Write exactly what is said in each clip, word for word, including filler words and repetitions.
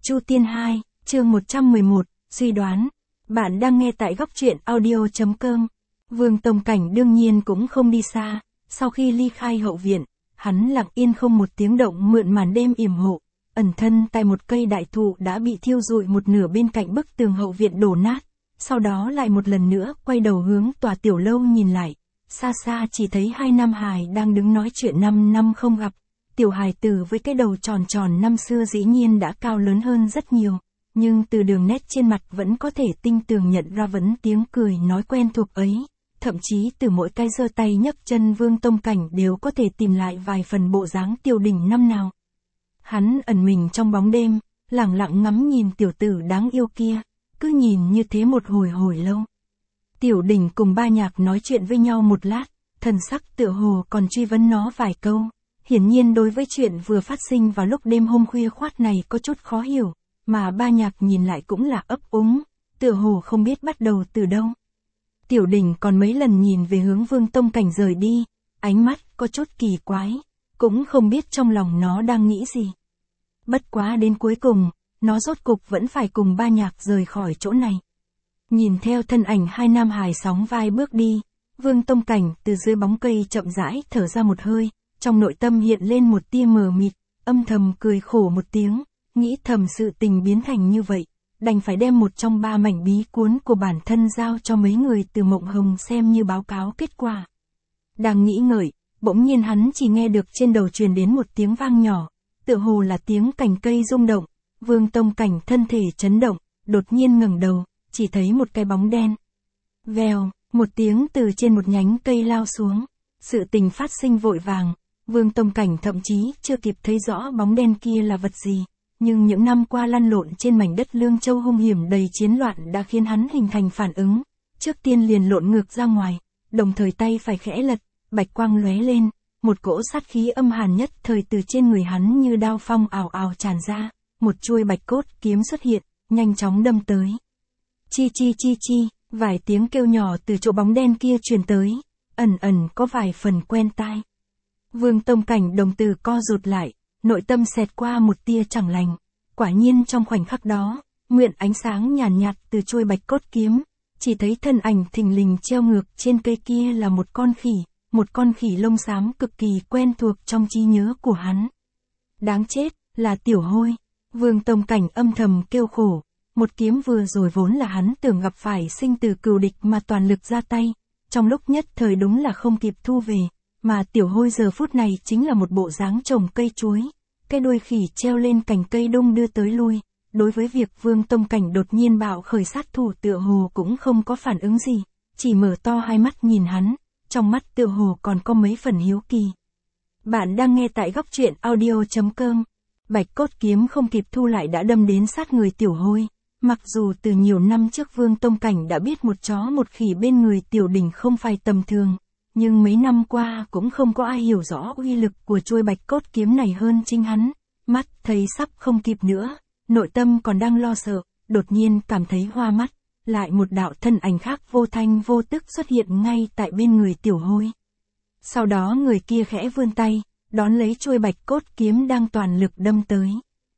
Chu Tiên hai, chương một trăm mười một, suy đoán. Bạn đang nghe tại góc truyện audio.com. Vương Tông Cảnh đương nhiên cũng không đi xa, sau khi ly khai hậu viện, hắn lặng yên không một tiếng động mượn màn đêm yểm hộ, ẩn thân tại một cây đại thụ đã bị thiêu rụi một nửa bên cạnh bức tường hậu viện đổ nát, sau đó lại một lần nữa quay đầu hướng tòa tiểu lâu nhìn lại, xa xa chỉ thấy hai nam hài đang đứng nói chuyện năm năm không gặp. Tiểu hài tử với cái đầu tròn tròn năm xưa dĩ nhiên đã cao lớn hơn rất nhiều, nhưng từ đường nét trên mặt vẫn có thể tinh tường nhận ra vấn tiếng cười nói quen thuộc ấy, thậm chí từ mỗi cái giơ tay nhấc chân Vương Tông Cảnh đều có thể tìm lại vài phần bộ dáng Tiểu Đình năm nào. Hắn ẩn mình trong bóng đêm, lặng lặng ngắm nhìn tiểu tử đáng yêu kia, cứ nhìn như thế một hồi hồi lâu. Tiểu Đình cùng Ba Nhạc nói chuyện với nhau một lát, thần sắc tựa hồ còn truy vấn nó vài câu. Hiển nhiên đối với chuyện vừa phát sinh vào lúc đêm hôm khuya khoát này có chút khó hiểu, mà Ba Nhạc nhìn lại cũng là ấp úng, tựa hồ không biết bắt đầu từ đâu. Tiểu Đình còn mấy lần nhìn về hướng Vương Tông Cảnh rời đi, ánh mắt có chút kỳ quái, cũng không biết trong lòng nó đang nghĩ gì. Bất quá đến cuối cùng, nó rốt cục vẫn phải cùng Ba Nhạc rời khỏi chỗ này. Nhìn theo thân ảnh hai nam hài sóng vai bước đi, Vương Tông Cảnh từ dưới bóng cây chậm rãi thở ra một hơi. Trong nội tâm hiện lên một tia mờ mịt, âm thầm cười khổ một tiếng, nghĩ thầm sự tình biến thành như vậy, đành phải đem một trong ba mảnh bí cuốn của bản thân giao cho mấy người từ Mộng Hồng xem như báo cáo kết quả. Đang nghĩ ngợi, bỗng nhiên hắn chỉ nghe được trên đầu truyền đến một tiếng vang nhỏ, tựa hồ là tiếng cành cây rung động, Vương Tông Cảnh thân thể chấn động, đột nhiên ngẩng đầu, chỉ thấy một cái bóng đen. Vèo, một tiếng từ trên một nhánh cây lao xuống, sự tình phát sinh vội vàng. Vương Tông Cảnh thậm chí chưa kịp thấy rõ bóng đen kia là vật gì, nhưng những năm qua lăn lộn trên mảnh đất Lương Châu hung hiểm đầy chiến loạn đã khiến hắn hình thành phản ứng, trước tiên liền lộn ngược ra ngoài, đồng thời tay phải khẽ lật, bạch quang lóe lên, một cỗ sát khí âm hàn nhất thời từ trên người hắn như đao phong ào ào tràn ra, một chuôi bạch cốt kiếm xuất hiện, nhanh chóng đâm tới. Chi chi chi chi, vài tiếng kêu nhỏ từ chỗ bóng đen kia truyền tới, ẩn ẩn có vài phần quen tai. Vương Tông Cảnh đồng tử co rụt lại, nội tâm xẹt qua một tia chẳng lành. Quả nhiên trong khoảnh khắc đó, nguyện ánh sáng nhàn nhạt, nhạt từ chuôi bạch cốt kiếm, chỉ thấy thân ảnh thình lình treo ngược trên cây kia là một con khỉ, một con khỉ lông xám cực kỳ quen thuộc trong trí nhớ của hắn. Đáng chết, là Tiểu Hôi. Vương Tông Cảnh âm thầm kêu khổ, một kiếm vừa rồi vốn là hắn tưởng gặp phải sinh tử cừu địch mà toàn lực ra tay, trong lúc nhất thời đúng là không kịp thu về. Mà Tiểu Hôi giờ phút này chính là một bộ dáng trồng cây chuối, cái đuôi khỉ treo lên cành cây đung đưa tới lui, đối với việc Vương Tông Cảnh đột nhiên bạo khởi sát thủ tựa hồ cũng không có phản ứng gì, chỉ mở to hai mắt nhìn hắn, trong mắt tựa hồ còn có mấy phần hiếu kỳ. Bạn đang nghe tại góc truyện audio.com, bạch cốt kiếm không kịp thu lại đã đâm đến sát người Tiểu Hôi, mặc dù từ nhiều năm trước Vương Tông Cảnh đã biết một chó một khỉ bên người Tiểu Đình không phải tầm thường. Nhưng mấy năm qua cũng không có ai hiểu rõ uy lực của chuôi bạch cốt kiếm này hơn chính hắn, mắt thấy sắp không kịp nữa, nội tâm còn đang lo sợ, đột nhiên cảm thấy hoa mắt, lại một đạo thân ảnh khác vô thanh vô tức xuất hiện ngay tại bên người Tiểu Hôi. Sau đó người kia khẽ vươn tay, đón lấy chuôi bạch cốt kiếm đang toàn lực đâm tới.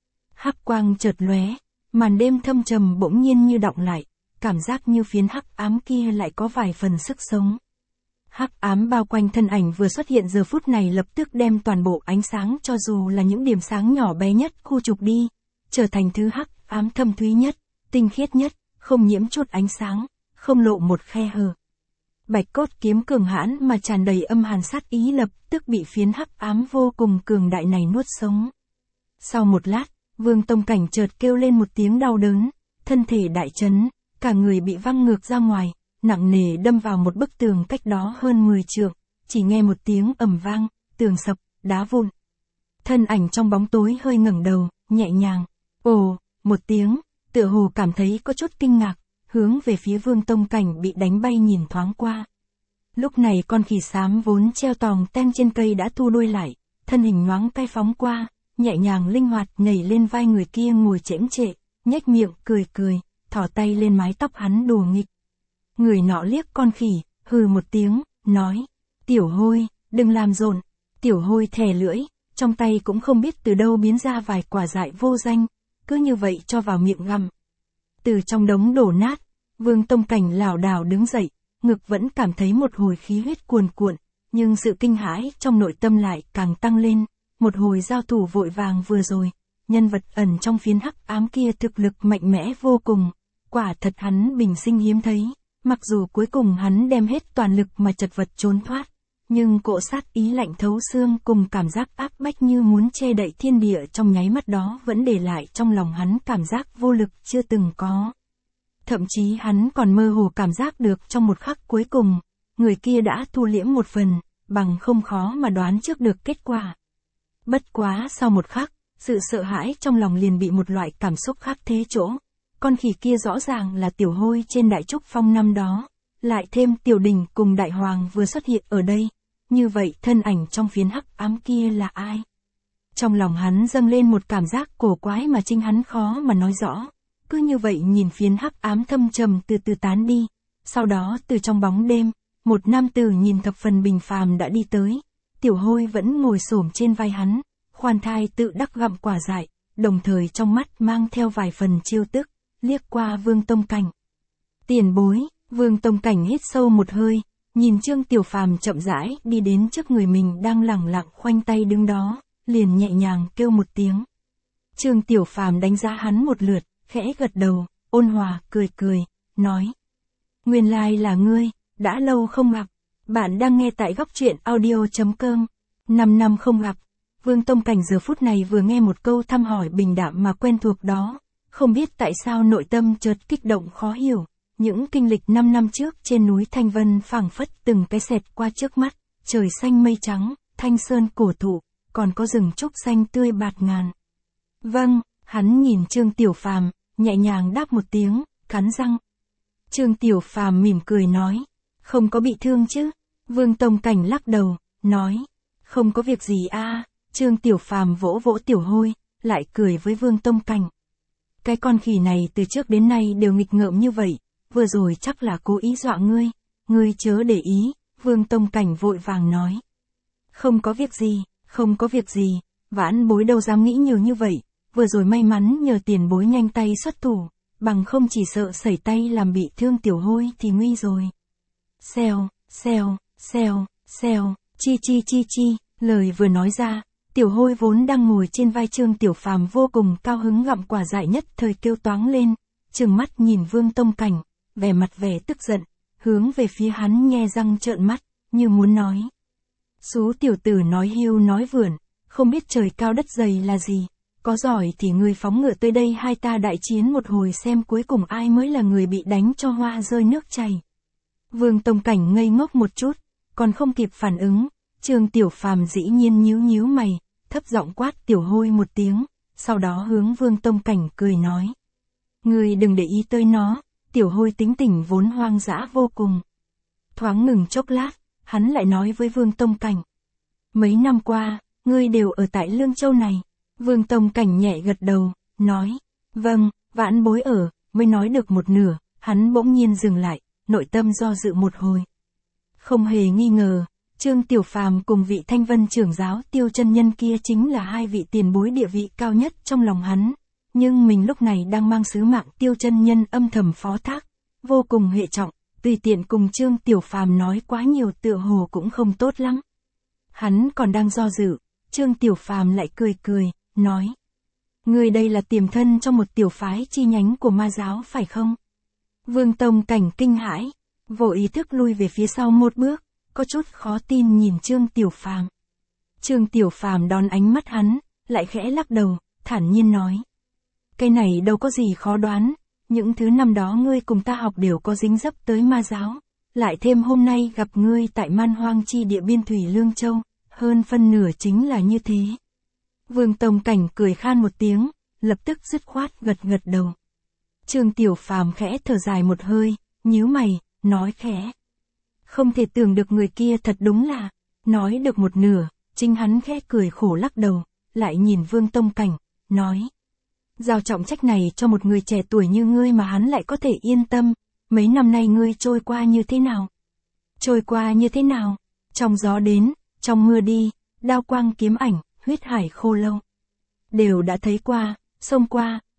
Hắc quang chợt lóe, màn đêm thâm trầm bỗng nhiên như đọng lại, cảm giác như phiến hắc ám kia lại có vài phần sức sống. Hắc ám bao quanh thân ảnh vừa xuất hiện giờ phút này lập tức đem toàn bộ ánh sáng cho dù là những điểm sáng nhỏ bé nhất khu trục đi, trở thành thứ hắc ám thâm thúy nhất, tinh khiết nhất, không nhiễm chút ánh sáng, không lộ một khe hở. Bạch cốt kiếm cường hãn mà tràn đầy âm hàn sát ý lập tức bị phiến hắc ám vô cùng cường đại này nuốt sống. Sau một lát, Vương Tông Cảnh chợt kêu lên một tiếng đau đớn, thân thể đại chấn, cả người bị văng ngược ra ngoài. Nặng nề đâm vào một bức tường cách đó hơn mười trượng, chỉ nghe một tiếng ầm vang, tường sập, đá vụn. Thân ảnh trong bóng tối hơi ngẩng đầu, nhẹ nhàng, ồ, một tiếng, tựa hồ cảm thấy có chút kinh ngạc, hướng về phía Vương Tông Cảnh bị đánh bay nhìn thoáng qua. Lúc này con khỉ xám vốn treo tòng ten trên cây đã thu đuôi lại, thân hình nhoáng cái phóng qua, nhẹ nhàng linh hoạt nhảy lên vai người kia ngồi chễm chệ, nhếch miệng cười cười, thò tay lên mái tóc hắn đùa nghịch. Người nọ liếc con khỉ, hừ một tiếng, nói, Tiểu Hôi, đừng làm rộn. Tiểu Hôi thè lưỡi, trong tay cũng không biết từ đâu biến ra vài quả dại vô danh, cứ như vậy cho vào miệng gặm. Từ trong đống đổ nát, Vương Tông Cảnh lảo đảo đứng dậy, ngực vẫn cảm thấy một hồi khí huyết cuồn cuộn, nhưng sự kinh hãi trong nội tâm lại càng tăng lên, một hồi giao thủ vội vàng vừa rồi, nhân vật ẩn trong phiến hắc ám kia thực lực mạnh mẽ vô cùng, quả thật hắn bình sinh hiếm thấy, mặc dù cuối cùng hắn đem hết toàn lực mà chật vật trốn thoát, nhưng cỗ sát ý lạnh thấu xương cùng cảm giác áp bách như muốn che đậy thiên địa trong nháy mắt đó vẫn để lại trong lòng hắn cảm giác vô lực chưa từng có. Thậm chí hắn còn mơ hồ cảm giác được trong một khắc cuối cùng, người kia đã thu liễm một phần, bằng không khó mà đoán trước được kết quả. Bất quá sau một khắc, sự sợ hãi trong lòng liền bị một loại cảm xúc khác thế chỗ. Con khỉ kia rõ ràng là Tiểu Hôi trên Đại Trúc Phong năm đó, lại thêm Tiểu Đình cùng Đại Hoàng vừa xuất hiện ở đây. Như vậy thân ảnh trong phiến hắc ám kia là ai? Trong lòng hắn dâng lên một cảm giác cổ quái mà chính hắn khó mà nói rõ. Cứ như vậy nhìn phiến hắc ám thâm trầm từ từ tán đi. Sau đó từ trong bóng đêm, một nam tử nhìn thập phần bình phàm đã đi tới. Tiểu Hôi vẫn ngồi xổm trên vai hắn, khoan thai tự đắc gặm quả dại, đồng thời trong mắt mang theo vài phần chiêu tức, liếc qua Vương Tông Cảnh. Tiền bối, Vương Tông Cảnh hít sâu một hơi, nhìn Trương Tiểu Phàm chậm rãi đi đến trước người mình đang lẳng lặng khoanh tay đứng đó, liền nhẹ nhàng kêu một tiếng. Trương Tiểu Phàm đánh giá hắn một lượt, khẽ gật đầu, ôn hòa cười cười, nói: Nguyên lai là ngươi, đã lâu không gặp. Bạn đang nghe tại góc truyện audio chấm com. Năm năm không gặp. Vương Tông Cảnh giờ phút này vừa nghe một câu thăm hỏi bình đạm mà quen thuộc đó, không biết tại sao nội tâm chợt kích động khó hiểu. Những kinh lịch năm năm trước trên núi Thanh Vân phảng phất từng cái xẹt qua trước mắt, trời xanh mây trắng, thanh sơn cổ thụ, còn có rừng trúc xanh tươi bạt ngàn. Vâng, hắn nhìn Trương Tiểu Phàm, nhẹ nhàng đáp một tiếng, cắn răng. Trương Tiểu Phàm mỉm cười nói: Không có bị thương chứ? Vương Tông Cảnh lắc đầu, nói: Không có việc gì a. Trương Tiểu Phàm vỗ vỗ Tiểu Hôi, lại cười với Vương Tông Cảnh. Cái con khỉ này từ trước đến nay đều nghịch ngợm như vậy, vừa rồi chắc là cố ý dọa ngươi, ngươi chớ để ý. Vương Tông Cảnh vội vàng nói: Không có việc gì, không có việc gì, vãn bối đâu dám nghĩ nhiều như vậy, vừa rồi may mắn nhờ tiền bối nhanh tay xuất thủ, bằng không chỉ sợ sẩy tay làm bị thương Tiểu Hôi thì nguy rồi. Xèo, xèo, xèo, xèo, chi chi chi chi, lời vừa nói ra, Tiểu Hôi vốn đang ngồi trên vai Trương Tiểu Phàm vô cùng cao hứng gặm quả dại nhất thời kêu toáng lên, trừng mắt nhìn Vương Tông Cảnh, vẻ mặt vẻ tức giận, hướng về phía hắn nhe răng trợn mắt, như muốn nói: Xú tiểu tử nói hiu nói vượn, không biết trời cao đất dày là gì, có giỏi thì người phóng ngựa tới đây hai ta đại chiến một hồi xem cuối cùng ai mới là người bị đánh cho hoa rơi nước chảy. Vương Tông Cảnh ngây ngốc một chút, còn không kịp phản ứng, Trương Tiểu Phàm dĩ nhiên nhíu nhíu mày, thấp giọng quát Tiểu Hôi một tiếng, sau đó hướng Vương Tông Cảnh cười nói: Ngươi đừng để ý tới nó, Tiểu Hôi tính tình vốn hoang dã vô cùng. Thoáng ngừng chốc lát, hắn lại nói với Vương Tông Cảnh: Mấy năm qua, ngươi đều ở tại Lương Châu này. Vương Tông Cảnh nhẹ gật đầu, nói: Vâng, vãn bối ở. Mới nói được một nửa, hắn bỗng nhiên dừng lại, nội tâm do dự một hồi. Không hề nghi ngờ, Trương Tiểu Phàm cùng vị Thanh Vân trưởng giáo Tiêu chân nhân kia chính là hai vị tiền bối địa vị cao nhất trong lòng hắn. Nhưng mình lúc này đang mang sứ mạng Tiêu chân nhân âm thầm phó thác, vô cùng hệ trọng, tùy tiện cùng Trương Tiểu Phàm nói quá nhiều tựa hồ cũng không tốt lắm. Hắn còn đang do dự, Trương Tiểu Phàm lại cười cười, nói: Ngươi đây là tiềm thân trong một tiểu phái chi nhánh của ma giáo phải không? Vương Tông Cảnh kinh hãi, vô ý thức lui về phía sau một bước, có chút khó tin nhìn Trương Tiểu Phàm. Trương Tiểu Phàm đón ánh mắt hắn, lại khẽ lắc đầu, thản nhiên nói: Cái này đâu có gì khó đoán, những thứ năm đó ngươi cùng ta học đều có dính dấp tới ma giáo, lại thêm hôm nay gặp ngươi tại man hoang chi địa biên thủy Lương Châu, hơn phân nửa chính là như thế. Vương Tông Cảnh cười khan một tiếng, lập tức dứt khoát gật gật đầu. Trương Tiểu Phàm khẽ thở dài một hơi, nhíu mày, nói khẽ: Không thể tưởng được người kia thật đúng là. Nói được một nửa, chính hắn khẽ cười khổ lắc đầu, lại nhìn Vương Tông Cảnh, nói: Giao trọng trách này cho một người trẻ tuổi như ngươi mà hắn lại có thể yên tâm, mấy năm nay ngươi trôi qua như thế nào? Trôi qua như thế nào? Trong gió đến, trong mưa đi, đao quang kiếm ảnh, huyết hải khô lâu. Đều đã thấy qua, xông qua,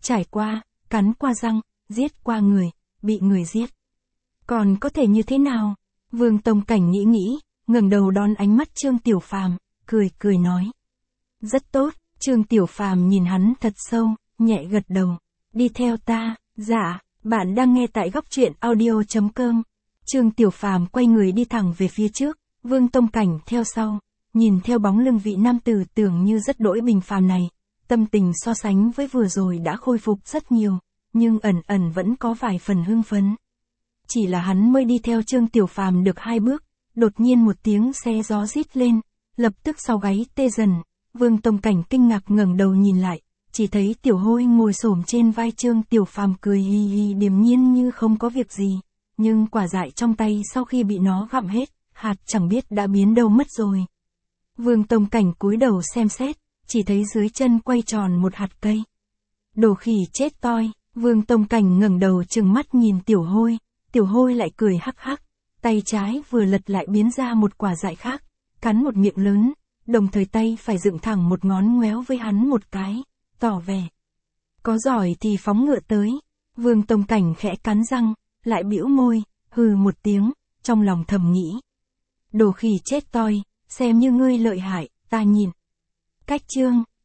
trải qua, cắn qua răng, giết qua người, bị người giết. Còn có thể như thế nào? Vương Tông Cảnh nghĩ nghĩ, ngẩng đầu đón ánh mắt Trương Tiểu Phàm, cười cười nói. Rất tốt, Trương Tiểu Phàm nhìn hắn thật sâu, nhẹ gật đầu. Đi theo ta, dạ, bạn đang nghe tại góc truyện audio.com. Trương Tiểu Phàm quay người đi thẳng về phía trước, Vương Tông Cảnh theo sau, nhìn theo bóng lưng vị nam tử tưởng như rất đỗi bình phàm này, tâm tình so sánh với vừa rồi đã khôi phục rất nhiều, nhưng ẩn ẩn vẫn có vài phần hưng phấn. Chỉ là hắn mới đi theo Trương Tiểu Phàm được hai bước, đột nhiên một tiếng xe gió rít lên, lập tức sau gáy tê dần, Vương Tông Cảnh kinh ngạc ngẩng đầu nhìn lại, chỉ thấy Tiểu Hôi ngồi xổm trên vai Trương Tiểu Phàm cười hi hi điềm nhiên như không có việc gì, nhưng quả dại trong tay sau khi bị nó gặm hết, hạt chẳng biết đã biến đâu mất rồi. Vương Tông Cảnh cúi đầu xem xét, chỉ thấy dưới chân quay tròn một hạt cây. Đồ khỉ chết toi, Vương Tông Cảnh ngẩng đầu trừng mắt nhìn Tiểu Hôi, Tiểu Hôi lại cười hắc hắc, tay trái vừa lật lại biến ra một quả dại khác, cắn một miệng lớn, đồng thời tay phải dựng thẳng một ngón ngoéo với hắn một cái, tỏ vẻ. Có giỏi thì phóng ngựa tới, Vương Tông Cảnh khẽ cắn răng, lại bĩu môi, hừ một tiếng, trong lòng thầm nghĩ. Đồ khỉ chết toi, xem như ngươi lợi hại, ta nhìn. Cách chương